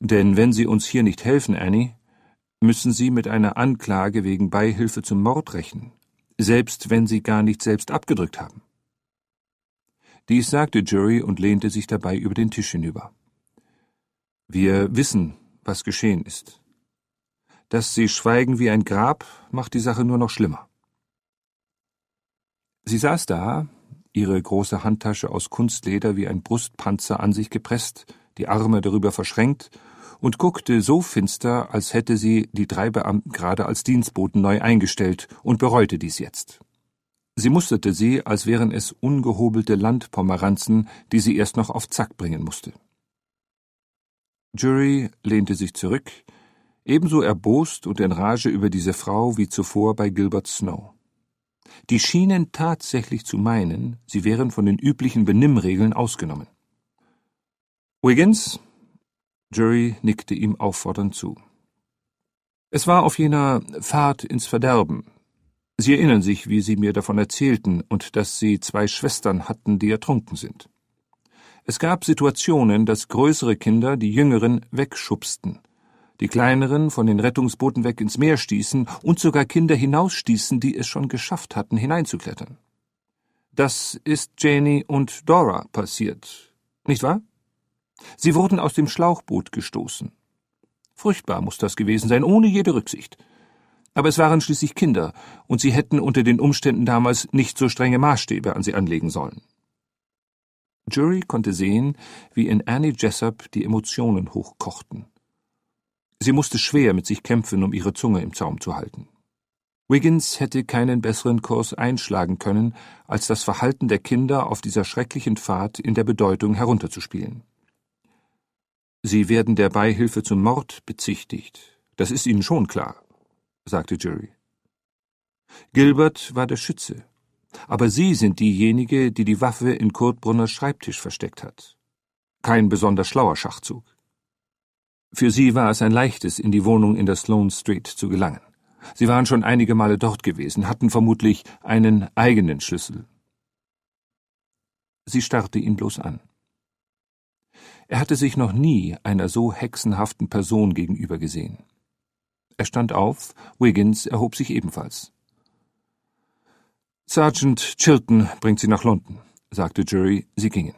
Denn wenn Sie uns hier nicht helfen, Annie, müssen Sie mit einer Anklage wegen Beihilfe zum Mord rechnen, selbst wenn Sie gar nicht selbst abgedrückt haben. Dies sagte Jury und lehnte sich dabei über den Tisch hinüber. Wir wissen, was geschehen ist. Dass Sie schweigen wie ein Grab, macht die Sache nur noch schlimmer. Sie saß da, ihre große Handtasche aus Kunstleder wie ein Brustpanzer an sich gepresst, die Arme darüber verschränkt, und guckte so finster, als hätte sie die 3 Beamten gerade als Dienstboten neu eingestellt und bereute dies jetzt. Sie musterte sie, als wären es ungehobelte Landpomeranzen, die sie erst noch auf Zack bringen musste. Jury lehnte sich zurück, ebenso erbost und in Rage über diese Frau wie zuvor bei Gilbert Snow. Die schienen tatsächlich zu meinen, sie wären von den üblichen Benimmregeln ausgenommen. Wiggins? Jury nickte ihm auffordernd zu. Es war auf jener Fahrt ins Verderben. Sie erinnern sich, wie Sie mir davon erzählten und dass Sie 2 Schwestern hatten, die ertrunken sind. Es gab Situationen, dass größere Kinder die Jüngeren wegschubsten, die Kleineren von den Rettungsbooten weg ins Meer stießen und sogar Kinder hinausstießen, die es schon geschafft hatten, hineinzuklettern. Das ist Janie und Dora passiert, nicht wahr? Sie wurden aus dem Schlauchboot gestoßen. Furchtbar muss das gewesen sein, ohne jede Rücksicht. Aber es waren schließlich Kinder, und sie hätten unter den Umständen damals nicht so strenge Maßstäbe an sie anlegen sollen. Jury konnte sehen, wie in Annie Jessup die Emotionen hochkochten. Sie musste schwer mit sich kämpfen, um ihre Zunge im Zaum zu halten. Wiggins hätte keinen besseren Kurs einschlagen können, als das Verhalten der Kinder auf dieser schrecklichen Fahrt in der Bedeutung herunterzuspielen. Sie werden der Beihilfe zum Mord bezichtigt. Das ist Ihnen schon klar, sagte Jury. Gilbert war der Schütze, aber Sie sind diejenige, die die Waffe in Kurt Brunners Schreibtisch versteckt hat. Kein besonders schlauer Schachzug. Für Sie war es ein leichtes, in die Wohnung in der Sloane Street zu gelangen. Sie waren schon einige Male dort gewesen, hatten vermutlich einen eigenen Schlüssel. Sie starrte ihn bloß an. Er hatte sich noch nie einer so hexenhaften Person gegenüber gesehen. Er stand auf, Wiggins erhob sich ebenfalls. »Sergeant Chilton bringt Sie nach London«, sagte Jury, sie gingen.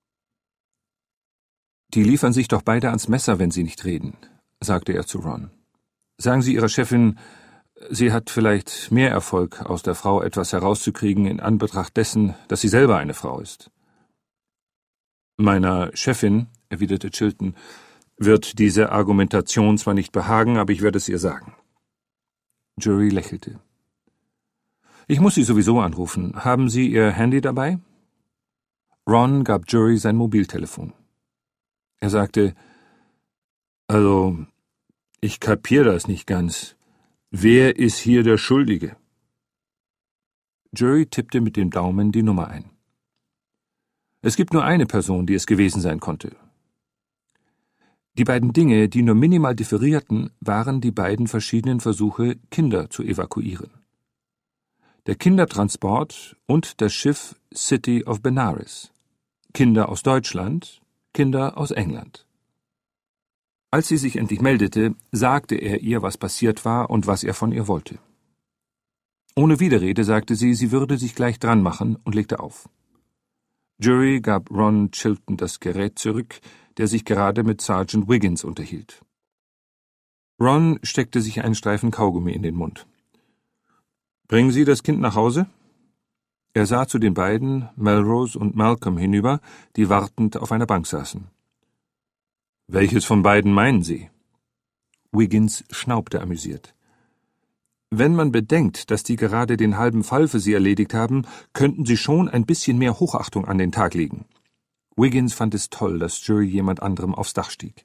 »Die liefern sich doch beide ans Messer, wenn sie nicht reden«, sagte er zu Ron. »Sagen Sie Ihrer Chefin, sie hat vielleicht mehr Erfolg, aus der Frau etwas herauszukriegen, in Anbetracht dessen, dass sie selber eine Frau ist.« »Meiner Chefin«, erwiderte Chilton, »wird diese Argumentation zwar nicht behagen, aber ich werde es ihr sagen.« Jury lächelte. »Ich muss Sie sowieso anrufen. Haben Sie Ihr Handy dabei?« Ron gab Jury sein Mobiltelefon. Er sagte, »Also, ich kapier das nicht ganz. Wer ist hier der Schuldige?« Jury tippte mit dem Daumen die Nummer ein. Es gibt nur eine Person, die es gewesen sein konnte. Die beiden Dinge, die nur minimal differierten, waren die beiden verschiedenen Versuche, Kinder zu evakuieren. Der Kindertransport und das Schiff City of Benares. Kinder aus Deutschland, Kinder aus England. Als sie sich endlich meldete, sagte er ihr, was passiert war und was er von ihr wollte. Ohne Widerrede sagte sie, sie würde sich gleich dran machen und legte auf. Jury gab Ron Chilton das Gerät zurück, der sich gerade mit Sergeant Wiggins unterhielt. Ron steckte sich einen Streifen Kaugummi in den Mund. »Bringen Sie das Kind nach Hause?« Er sah zu den beiden, Melrose und Malcolm, hinüber, die wartend auf einer Bank saßen. »Welches von beiden meinen Sie?« Wiggins schnaubte amüsiert. »Wenn man bedenkt, dass die gerade den halben Fall für Sie erledigt haben, könnten Sie schon ein bisschen mehr Hochachtung an den Tag legen.« Wiggins fand es toll, dass Jury jemand anderem aufs Dach stieg.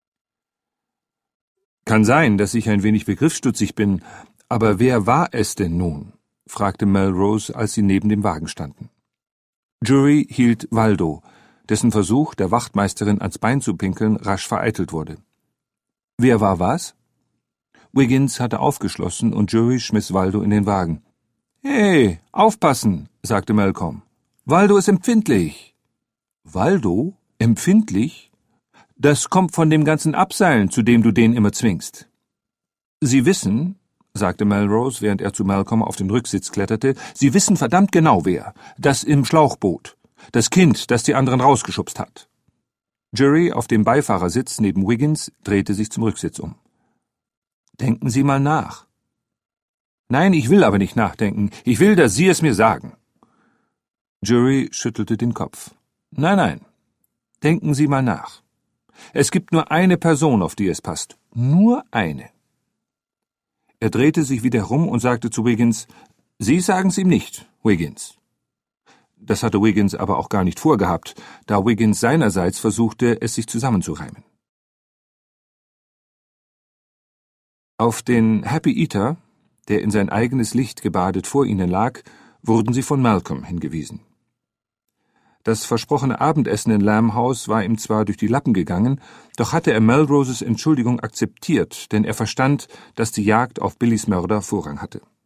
»Kann sein, dass ich ein wenig begriffsstutzig bin, aber wer war es denn nun?« fragte Melrose, als sie neben dem Wagen standen. Jury hielt Waldo, dessen Versuch, der Wachtmeisterin ans Bein zu pinkeln, rasch vereitelt wurde. »Wer war was?« Wiggins hatte aufgeschlossen und Jury schmiss Waldo in den Wagen. »Hey, aufpassen«, sagte Malcolm. »Waldo ist empfindlich.« »Waldo? Empfindlich?« »Das kommt von dem ganzen Abseilen, zu dem du den immer zwingst.« »Sie wissen«, sagte Melrose, während er zu Malcolm auf den Rücksitz kletterte, »Sie wissen verdammt genau wer. Das im Schlauchboot. Das Kind, das die anderen rausgeschubst hat.« Jury auf dem Beifahrersitz neben Wiggins drehte sich zum Rücksitz um. »Denken Sie mal nach.« »Nein, ich will aber nicht nachdenken. Ich will, dass Sie es mir sagen.« Jury schüttelte den Kopf. »Nein. Denken Sie mal nach. Es gibt nur eine Person, auf die es passt. Nur eine.« Er drehte sich wieder herum und sagte zu Wiggins, »Sie sagen's ihm nicht, Wiggins.« Das hatte Wiggins aber auch gar nicht vorgehabt, da Wiggins seinerseits versuchte, es sich zusammenzureimen. Auf den Happy Eater, der in sein eigenes Licht gebadet vor ihnen lag, wurden sie von Malcolm hingewiesen. Das versprochene Abendessen in Lamb House war ihm zwar durch die Lappen gegangen, doch hatte er Melroses Entschuldigung akzeptiert, denn er verstand, dass die Jagd auf Billys Mörder Vorrang hatte.